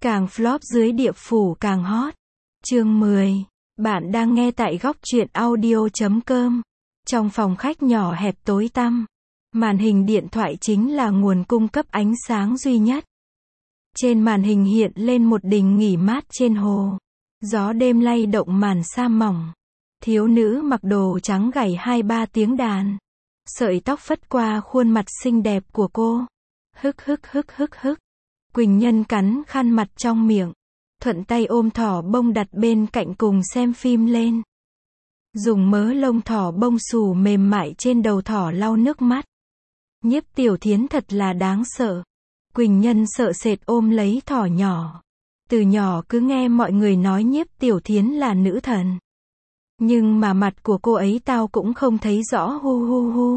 Càng flop dưới địa phủ càng hot. Chương 10. Bạn đang nghe tại góc truyện audio.com. Trong phòng khách nhỏ hẹp tối tăm, màn hình điện thoại chính là nguồn cung cấp ánh sáng duy nhất. Trên màn hình hiện lên một đình nghỉ mát trên hồ. Gió đêm lay động màn sa mỏng. Thiếu nữ mặc đồ trắng gảy 2-3 tiếng đàn. Sợi tóc phất qua khuôn mặt xinh đẹp của cô. Hức hức hức hức hức. Quỳnh Nhân cắn khăn mặt trong miệng, thuận tay ôm thỏ bông đặt bên cạnh cùng xem phim lên. Dùng mớ lông thỏ bông xù mềm mại trên đầu thỏ lau nước mắt. Nhiếp Tiểu Thiến thật là đáng sợ. Quỳnh Nhân sợ sệt ôm lấy thỏ nhỏ. Từ nhỏ cứ nghe mọi người nói Nhiếp Tiểu Thiến là nữ thần. Nhưng mà mặt của cô ấy tao cũng không thấy rõ hu hu hu.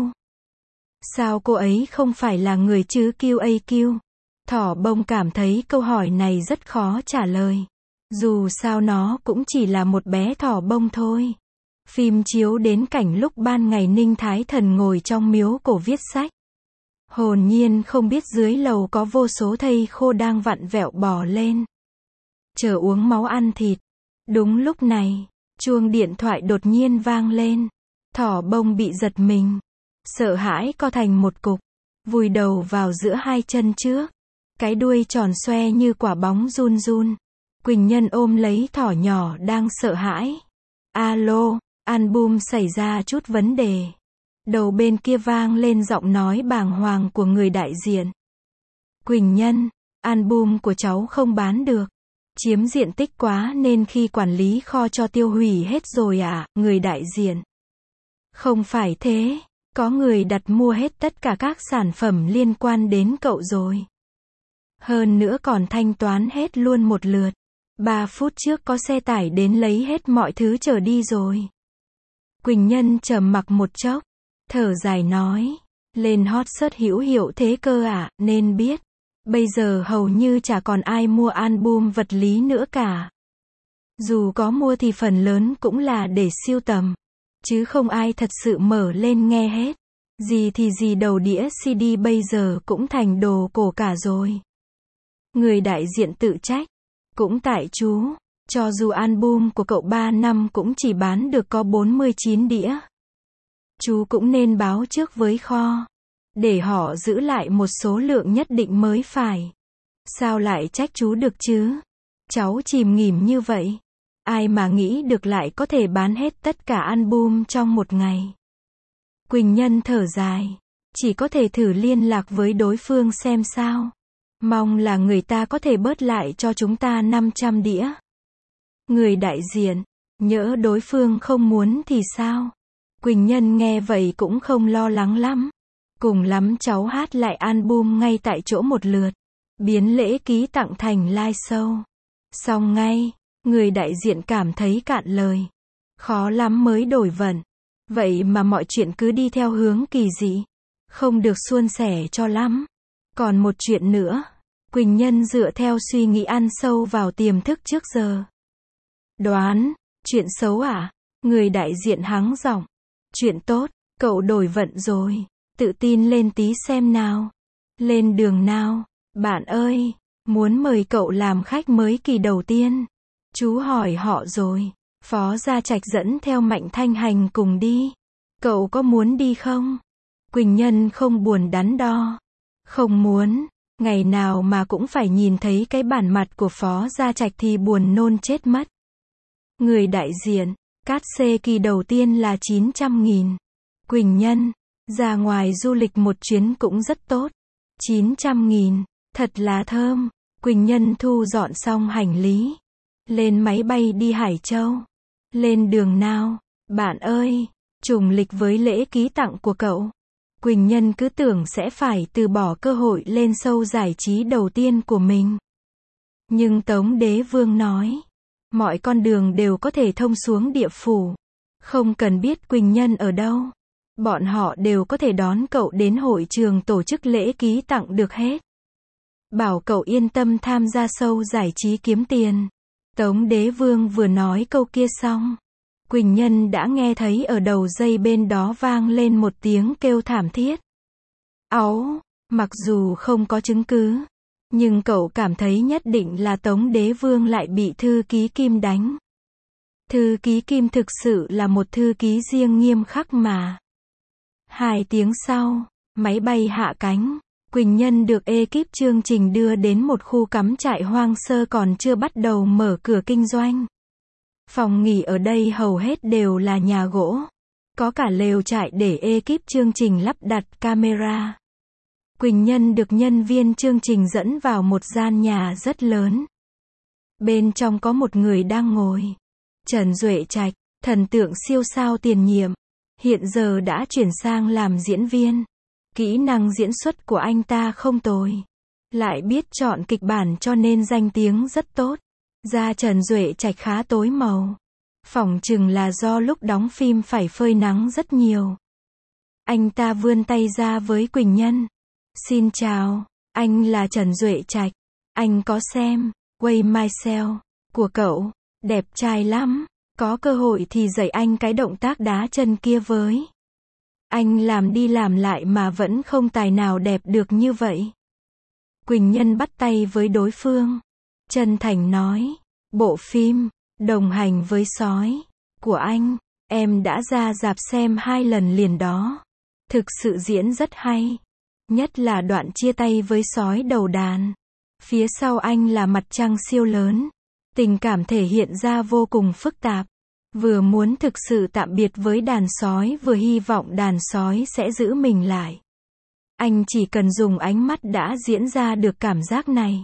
Sao cô ấy không phải là người chứ QAQ? Thỏ bông cảm thấy câu hỏi này rất khó trả lời. Dù sao nó cũng chỉ là một bé thỏ bông thôi. Phim chiếu đến cảnh lúc ban ngày Ninh Thái Thần ngồi trong miếu cổ viết sách. Hồn nhiên không biết dưới lầu có vô số thây khô đang vặn vẹo bò lên. Chờ uống máu ăn thịt. Đúng lúc này, chuông điện thoại đột nhiên vang lên. Thỏ bông bị giật mình. Sợ hãi co thành một cục. Vùi đầu vào giữa hai chân trước. Cái đuôi tròn xoe như quả bóng run run. Quỳnh Nhân ôm lấy thỏ nhỏ đang sợ hãi. Alo, album xảy ra chút vấn đề. Đầu bên kia vang lên giọng nói bàng hoàng của người đại diện. Quỳnh Nhân, album của cháu không bán được. Chiếm diện tích quá nên khi quản lý kho cho tiêu hủy hết rồi à, người đại diện. Không phải thế, có người đặt mua hết tất cả các sản phẩm liên quan đến cậu rồi. Hơn nữa còn thanh toán hết luôn một lượt. 3 phút trước có xe tải đến lấy hết mọi thứ trở đi rồi. Quỳnh Nhân trầm mặc một chốc, thở dài nói, lên hot search hữu hiệu thế cơ à, nên biết. Bây giờ hầu như chả còn ai mua album vật lý nữa cả. Dù có mua thì phần lớn cũng là để sưu tầm, chứ không ai thật sự mở lên nghe hết. Gì thì gì đầu đĩa CD bây giờ cũng thành đồ cổ cả rồi. Người đại diện tự trách. Cũng tại chú, cho dù album của cậu 3 năm cũng chỉ bán được có 49 đĩa. Chú cũng nên báo trước với kho, để họ giữ lại một số lượng nhất định mới phải. Sao lại trách chú được chứ? Cháu chìm nghỉm như vậy. Ai mà nghĩ được lại có thể bán hết tất cả album trong một ngày. Quỳnh Nhân thở dài, chỉ có thể thử liên lạc với đối phương xem sao. Mong là người ta có thể bớt lại cho chúng ta 500 đĩa. Người đại diện, nhỡ đối phương không muốn thì sao? Quỳnh Nhân nghe vậy cũng không lo lắng lắm. Cùng lắm cháu hát lại album ngay tại chỗ một lượt. Biến lễ ký tặng thành live show. Xong ngay, người đại diện cảm thấy cạn lời. Khó lắm mới đổi vận. Vậy mà mọi chuyện cứ đi theo hướng kỳ dị. Không được suôn sẻ cho lắm. Còn một chuyện nữa. Quỳnh Nhân dựa theo suy nghĩ ăn sâu vào tiềm thức trước giờ. Đoán, chuyện xấu à? Người đại diện hắng giọng. Chuyện tốt, cậu đổi vận rồi. Tự tin lên tí xem nào. Lên đường nào, bạn ơi, muốn mời cậu làm khách mới kỳ đầu tiên. Chú hỏi họ rồi. Phó Gia Trạch dẫn theo Mạnh Thanh Hành cùng đi. Cậu có muốn đi không? Quỳnh Nhân không buồn đắn đo. Không muốn. Ngày nào mà cũng phải nhìn thấy cái bản mặt của Phó Gia Trạch thì buồn nôn chết mất. Người đại diện, cát xê kỳ đầu tiên là 900.000. Quỳnh Nhân, ra ngoài du lịch một chuyến cũng rất tốt. 900.000, thật là thơm. Quỳnh Nhân thu dọn xong hành lý. Lên máy bay đi Hải Châu. Lên đường nào, bạn ơi, trùng lịch với lễ ký tặng của cậu. Quỳnh Nhân cứ tưởng sẽ phải từ bỏ cơ hội lên show giải trí đầu tiên của mình. Nhưng Tống Đế Vương nói, mọi con đường đều có thể thông xuống địa phủ. Không cần biết Quỳnh Nhân ở đâu. Bọn họ đều có thể đón cậu đến hội trường tổ chức lễ ký tặng được hết. Bảo cậu yên tâm tham gia show giải trí kiếm tiền. Tống Đế Vương vừa nói câu kia xong. Quỳnh Nhân đã nghe thấy ở đầu dây bên đó vang lên một tiếng kêu thảm thiết. Áu, mặc dù không có chứng cứ, Nhưng cậu cảm thấy nhất định là Tống Đế Vương lại bị thư ký Kim đánh. Thư ký Kim thực sự là một thư ký riêng nghiêm khắc mà. 2 tiếng sau, máy bay hạ cánh. Quỳnh Nhân được ekip chương trình đưa đến một khu cắm trại hoang sơ còn chưa bắt đầu mở cửa kinh doanh. Phòng nghỉ ở đây hầu hết đều là nhà gỗ. Có cả lều trại để ekip chương trình lắp đặt camera. Quỳnh Nhân được nhân viên chương trình dẫn vào một gian nhà rất lớn. Bên trong có một người đang ngồi. Trần Duệ Trạch, thần tượng siêu sao tiền nhiệm. Hiện giờ đã chuyển sang làm diễn viên. Kỹ năng diễn xuất của anh ta không tồi. Lại biết chọn kịch bản cho nên danh tiếng rất tốt. Da Trần Duệ Trạch khá tối màu. Phỏng chừng là do lúc đóng phim phải phơi nắng rất nhiều. Anh ta vươn tay ra với Quỳnh Nhân. Xin chào, anh là Trần Duệ Trạch. Anh có xem Weigh Myself của cậu, đẹp trai lắm. Có cơ hội thì dạy anh cái động tác đá chân kia với. Anh làm đi làm lại mà vẫn không tài nào đẹp được như vậy. Quỳnh Nhân bắt tay với đối phương. Chân thành nói, bộ phim Đồng hành với sói của anh, em đã ra rạp xem 2 lần liền đó. Thực sự diễn rất hay. Nhất là đoạn chia tay với sói đầu đàn. Phía sau anh là mặt trăng siêu lớn. Tình cảm thể hiện ra vô cùng phức tạp. Vừa muốn thực sự tạm biệt với đàn sói, vừa hy vọng đàn sói sẽ giữ mình lại. Anh chỉ cần dùng ánh mắt đã diễn ra được cảm giác này.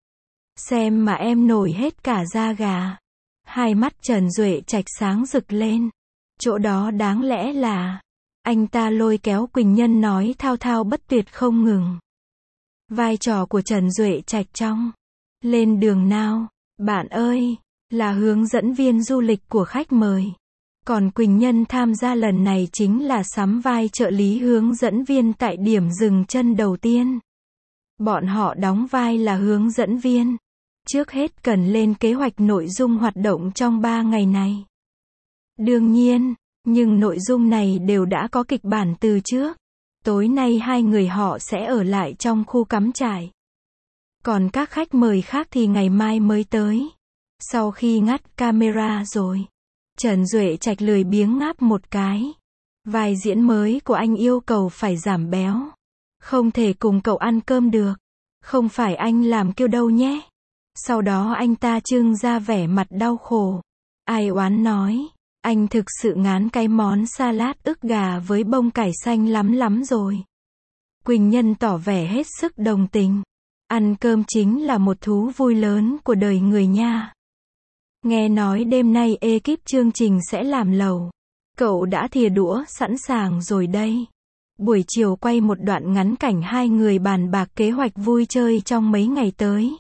Xem mà em nổi hết cả da gà. Hai mắt Trần Duệ Trạch sáng rực lên. Chỗ đó đáng lẽ là... Anh ta lôi kéo Quỳnh Nhân nói thao thao bất tuyệt không ngừng. Vai trò của Trần Duệ Trạch trong Lên đường nào, bạn ơi, là hướng dẫn viên du lịch của khách mời. Còn Quỳnh Nhân tham gia lần này chính là sắm vai trợ lý hướng dẫn viên tại điểm dừng chân đầu tiên. Bọn họ đóng vai là hướng dẫn viên. Trước hết cần lên kế hoạch nội dung hoạt động trong 3 ngày này. Đương nhiên, nhưng nội dung này đều đã có kịch bản từ trước. Tối nay 2 người họ sẽ ở lại trong khu cắm trại. Còn các khách mời khác thì ngày mai mới tới. Sau khi ngắt camera rồi, Trần Duệ Trạch lười biếng ngáp một cái. Vai diễn mới của anh yêu cầu phải giảm béo. Không thể cùng cậu ăn cơm được. Không phải anh làm kiêu đâu nhé. Sau đó anh ta trưng ra vẻ mặt đau khổ. Ai oán nói, anh thực sự ngán cái món salad ức gà với bông cải xanh lắm rồi. Quỳnh Nhân tỏ vẻ hết sức đồng tình. Ăn cơm chính là một thú vui lớn của đời người nha. Nghe nói đêm nay ekip chương trình sẽ làm lẩu. Cậu đã thìa đũa sẵn sàng rồi đây. Buổi chiều quay một đoạn ngắn cảnh 2 người bàn bạc kế hoạch vui chơi trong mấy ngày tới.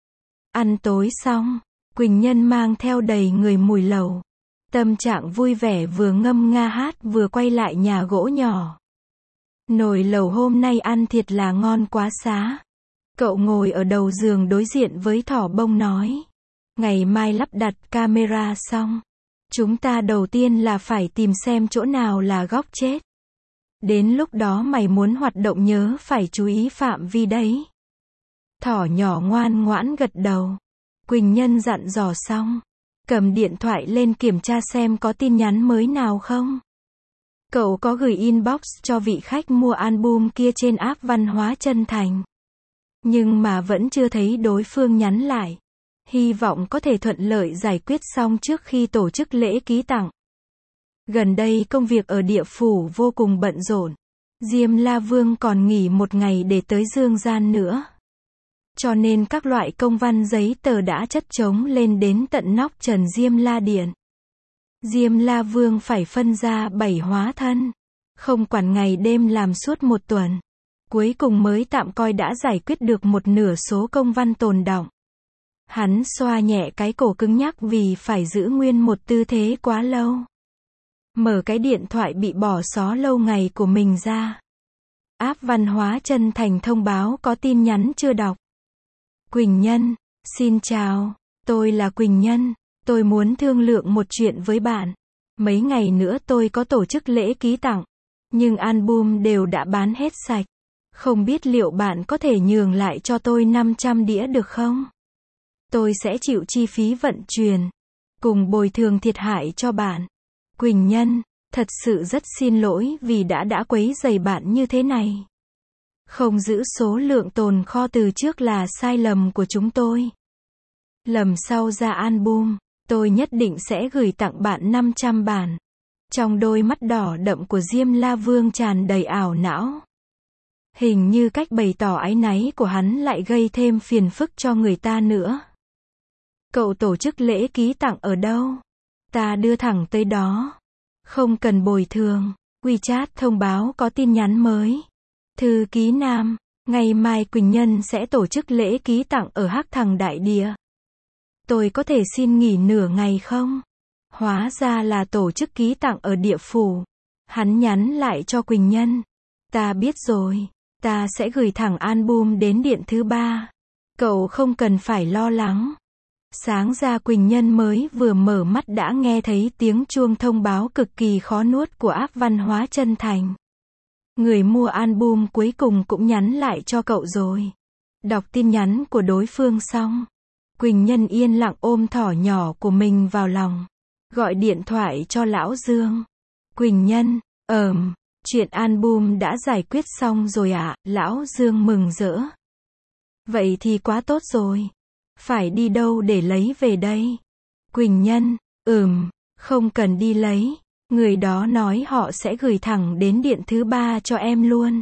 Ăn tối xong, Quỳnh Nhân mang theo đầy người mùi lẩu. Tâm trạng vui vẻ vừa ngâm nga hát vừa quay lại nhà gỗ nhỏ. Nồi lẩu hôm nay ăn thiệt là ngon quá xá. Cậu ngồi ở đầu giường đối diện với Thỏ Bông nói. Ngày mai lắp đặt camera xong, chúng ta đầu tiên là phải tìm xem chỗ nào là góc chết. Đến lúc đó mày muốn hoạt động nhớ phải chú ý phạm vi đấy. Thỏ nhỏ ngoan ngoãn gật đầu. Quỳnh Nhân dặn dò xong, cầm điện thoại lên kiểm tra xem có tin nhắn mới nào không. Cậu có gửi inbox cho vị khách mua album kia trên app văn hóa chân thành. Nhưng mà vẫn chưa thấy đối phương nhắn lại. Hy vọng có thể thuận lợi giải quyết xong trước khi tổ chức lễ ký tặng. Gần đây công việc ở địa phủ vô cùng bận rộn. Diêm La Vương còn nghỉ 1 ngày để tới Dương Gian nữa. Cho nên các loại công văn giấy tờ đã chất chồng lên đến tận nóc trần Diêm La Điện. Diêm La Vương phải phân ra 7 hóa thân. Không quản ngày đêm làm suốt 1 tuần. Cuối cùng mới tạm coi đã giải quyết được 1/2 số công văn tồn đọng. Hắn xoa nhẹ cái cổ cứng nhắc vì phải giữ nguyên một tư thế quá lâu. Mở cái điện thoại bị bỏ xó lâu ngày của mình ra. App văn hóa chân thành thông báo có tin nhắn chưa đọc. Quỳnh Nhân, xin chào, tôi là Quỳnh Nhân, tôi muốn thương lượng một chuyện với bạn. Mấy ngày nữa tôi có tổ chức lễ ký tặng, nhưng album đều đã bán hết sạch. Không biết liệu bạn có thể nhường lại cho tôi 500 đĩa được không? Tôi sẽ chịu chi phí vận chuyển, cùng bồi thường thiệt hại cho bạn. Quỳnh Nhân, thật sự rất xin lỗi vì đã quấy rầy bạn như thế này. Không giữ số lượng tồn kho từ trước là sai lầm của chúng tôi. Lần sau ra album, tôi nhất định sẽ gửi tặng bạn 500 bản. Trong đôi mắt đỏ đậm của Diêm La Vương tràn đầy ảo não. Hình như cách bày tỏ áy náy của hắn lại gây thêm phiền phức cho người ta nữa. Cậu tổ chức lễ ký tặng ở đâu? Ta đưa thẳng tới đó. Không cần bồi thường. WeChat thông báo có tin nhắn mới. Thư ký Nam, ngày mai Quỳnh Nhân sẽ tổ chức lễ ký tặng ở Hắc Thằng Đại Địa. Tôi có thể xin nghỉ nửa ngày không? Hóa ra là tổ chức ký tặng ở địa phủ. Hắn nhắn lại cho Quỳnh Nhân. Ta biết rồi, ta sẽ gửi thẳng album đến điện thứ 3. Cậu không cần phải lo lắng. Sáng ra Quỳnh Nhân mới vừa mở mắt đã nghe thấy tiếng chuông thông báo cực kỳ khó nuốt của app văn hóa chân thành. Người mua album cuối cùng cũng nhắn lại cho cậu rồi. Đọc tin nhắn của đối phương xong, Quỳnh Nhân yên lặng ôm thỏ nhỏ của mình vào lòng. Gọi điện thoại cho Lão Dương. Quỳnh Nhân, chuyện album đã giải quyết xong rồi ạ. Lão Dương mừng rỡ. Vậy thì quá tốt rồi. Phải đi đâu để lấy về đây? Quỳnh Nhân, không cần đi lấy. Người đó nói họ sẽ gửi thẳng đến điện thứ 3 cho em luôn.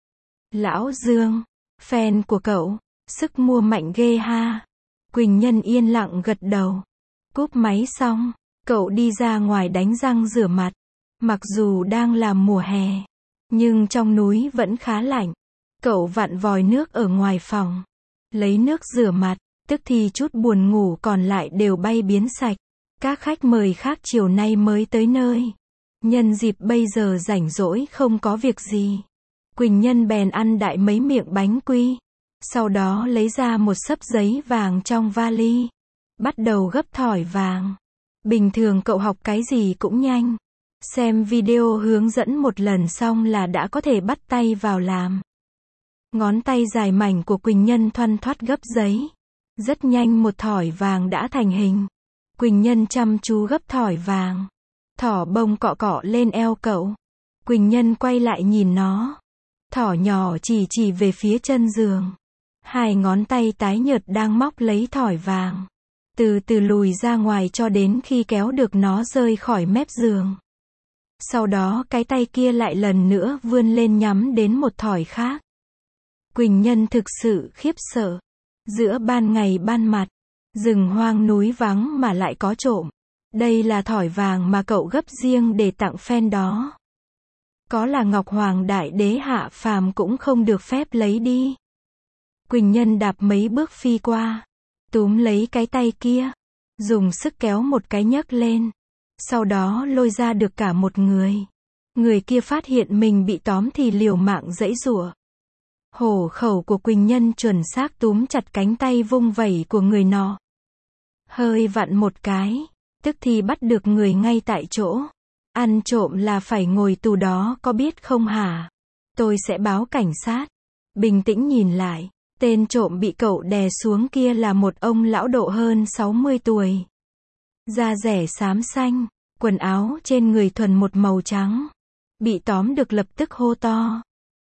Lão Dương, fan của cậu, sức mua mạnh ghê ha. Quỳnh Nhân yên lặng gật đầu. Cúp máy xong, cậu đi ra ngoài đánh răng rửa mặt. Mặc dù đang là mùa hè, nhưng trong núi vẫn khá lạnh. Cậu vặn vòi nước ở ngoài phòng, lấy nước rửa mặt, tức thì chút buồn ngủ còn lại đều bay biến sạch. Các khách mời khác chiều nay mới tới nơi. Nhân dịp bây giờ rảnh rỗi không có việc gì, Quỳnh Nhân bèn ăn đại mấy miệng bánh quy. Sau đó lấy ra một xấp giấy vàng trong vali. Bắt đầu gấp thỏi vàng. Bình thường cậu học cái gì cũng nhanh. Xem video hướng dẫn một lần xong là đã có thể bắt tay vào làm. Ngón tay dài mảnh của Quỳnh Nhân thoăn thoắt gấp giấy. Rất nhanh một thỏi vàng đã thành hình. Quỳnh Nhân chăm chú gấp thỏi vàng. Thỏ bông cọ cọ lên eo cậu. Quỳnh Nhân quay lại nhìn nó. Thỏ nhỏ chỉ về phía chân giường. Hai ngón tay tái nhợt đang móc lấy thỏi vàng. Từ từ lùi ra ngoài cho đến khi kéo được nó rơi khỏi mép giường. Sau đó cái tay kia lại lần nữa vươn lên nhắm đến một thỏi khác. Quỳnh Nhân thực sự khiếp sợ. Giữa ban ngày ban mặt, rừng hoang núi vắng mà lại có trộm. Đây là thỏi vàng mà cậu gấp riêng để tặng fan đó. Có là Ngọc Hoàng Đại Đế hạ phàm cũng không được phép lấy đi. Quỳnh Nhân đạp mấy bước phi qua, túm lấy cái tay kia, dùng sức kéo một cái nhấc lên. Sau đó lôi ra được cả một người. Người kia phát hiện mình bị tóm thì liều mạng giãy giụa. Hổ khẩu của Quỳnh Nhân chuẩn xác túm chặt cánh tay vung vẩy của người nọ. Hơi vặn một cái, tức thì bắt được người ngay tại chỗ. Ăn trộm là phải ngồi tù đó có biết không hả? Tôi sẽ báo cảnh sát. Bình tĩnh nhìn lại, tên trộm bị cậu đè xuống kia là một ông lão độ hơn 60 tuổi. Da rẻ xám xanh, quần áo trên người thuần một màu trắng. Bị tóm được lập tức hô to.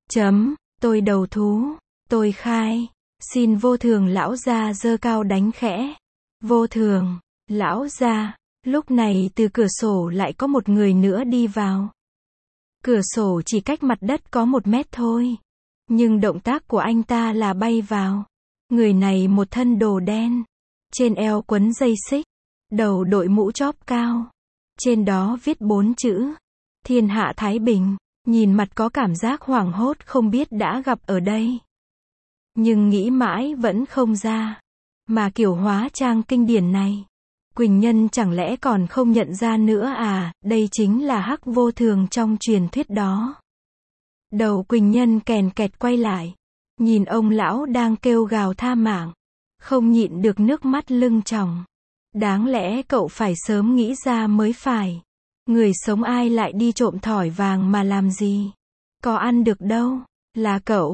Tôi đầu thú, tôi khai, xin vô thường. Lão gia giơ cao đánh khẽ. Vô thường, lão gia. Lúc này từ cửa sổ lại có một người nữa đi vào. Cửa sổ chỉ cách mặt đất có 1 mét thôi. Nhưng động tác của anh ta là bay vào. Người này một thân đồ đen. Trên eo quấn dây xích. Đầu đội mũ chóp cao. Trên đó viết 4 chữ. Thiên hạ Thái Bình. Nhìn mặt có cảm giác hoảng hốt không biết đã gặp ở đây. Nhưng nghĩ mãi vẫn không ra. Mà kiểu hóa trang kinh điển này, Quỳnh Nhân chẳng lẽ còn không nhận ra nữa à? Đây chính là Hắc Vô Thường trong truyền thuyết đó. Đầu Quỳnh Nhân kèn kẹt quay lại. Nhìn ông lão đang kêu gào tha mạng. Không nhịn được nước mắt lưng tròng. Đáng lẽ cậu phải sớm nghĩ ra mới phải. Người sống ai lại đi trộm thỏi vàng mà làm gì? Có ăn được đâu. Là cậu.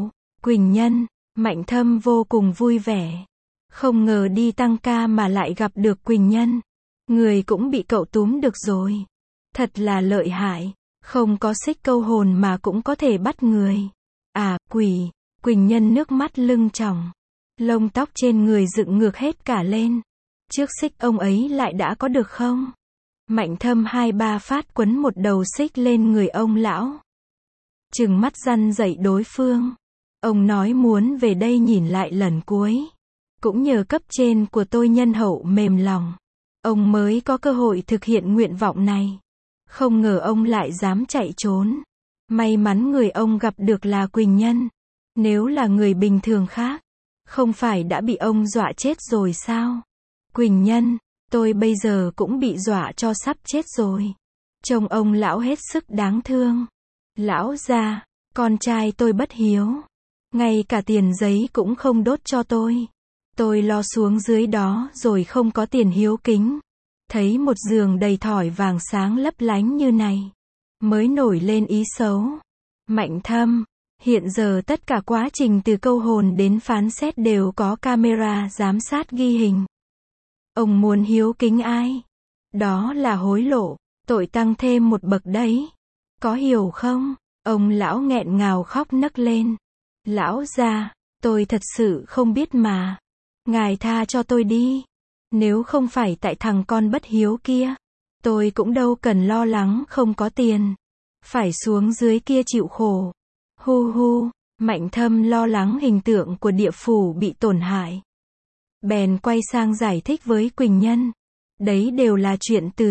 Quỳnh Nhân, Mạnh Thâm vô cùng vui vẻ. Không ngờ đi tăng ca mà lại gặp được Quỳnh Nhân. Người cũng bị cậu túm được rồi. Thật là lợi hại. Không có xích câu hồn mà cũng có thể bắt người. À, Quỳnh Nhân nước mắt lưng tròng. Lông tóc trên người dựng ngược hết cả lên. Trước xích ông ấy lại đã có được không? Mạnh Thâm 2-3 phát quấn một đầu xích lên người ông lão. Trừng mắt răn dạy đối phương. Ông nói muốn về đây nhìn lại lần cuối. Cũng nhờ cấp trên của tôi nhân hậu mềm lòng. Ông mới có cơ hội thực hiện nguyện vọng này. Không ngờ ông lại dám chạy trốn. May mắn người ông gặp được là Quỳnh Nhân. Nếu là người bình thường khác, không phải đã bị ông dọa chết rồi sao? Quỳnh Nhân, tôi bây giờ cũng bị dọa cho sắp chết rồi. Trông ông lão hết sức đáng thương. Lão già, con trai tôi bất hiếu. Ngay cả tiền giấy cũng không đốt cho tôi. Tôi lo xuống dưới đó rồi không có tiền hiếu kính. Thấy một giường đầy thỏi vàng sáng lấp lánh như này. Mới nổi lên ý xấu. Mạnh Thâm, hiện giờ tất cả quá trình từ câu hồn đến phán xét đều có camera giám sát ghi hình. Ông muốn hiếu kính ai? Đó là hối lộ, tội tăng thêm một bậc đấy. Có hiểu không? Ông lão nghẹn ngào khóc nấc lên. Lão già, tôi thật sự không biết mà. Ngài tha cho tôi đi. Nếu không phải tại thằng con bất hiếu kia, tôi cũng đâu cần lo lắng không có tiền. Phải xuống dưới kia chịu khổ. Hu hu, Mạnh Thâm lo lắng hình tượng của địa phủ bị tổn hại. Bèn quay sang giải thích với Quỳnh Nhân. Đấy đều là chuyện từ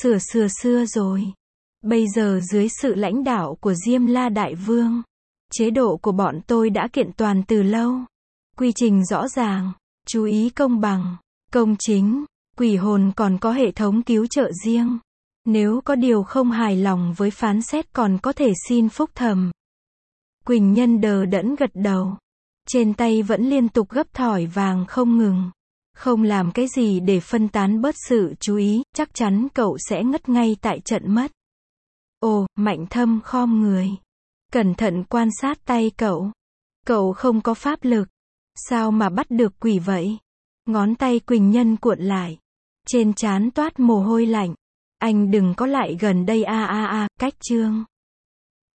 xưa rồi. Bây giờ dưới sự lãnh đạo của Diêm La Đại Vương, chế độ của bọn tôi đã kiện toàn từ lâu. Quy trình rõ ràng, chú ý công bằng, công chính, quỷ hồn còn có hệ thống cứu trợ riêng. Nếu có điều không hài lòng với phán xét còn có thể xin phúc thẩm. Quỳnh Nhân đờ đẫn gật đầu. Trên tay vẫn liên tục gấp thỏi vàng không ngừng. Không làm cái gì để phân tán bớt sự chú ý, chắc chắn cậu sẽ ngất ngay tại trận mất. Ồ, Mạnh Thâm khom người. Cẩn thận quan sát tay cậu. Cậu không có pháp lực. Sao mà bắt được quỷ vậy? Ngón tay Quỳnh Nhân cuộn lại. Trên trán toát mồ hôi lạnh. Anh đừng có lại gần đây cách Trương.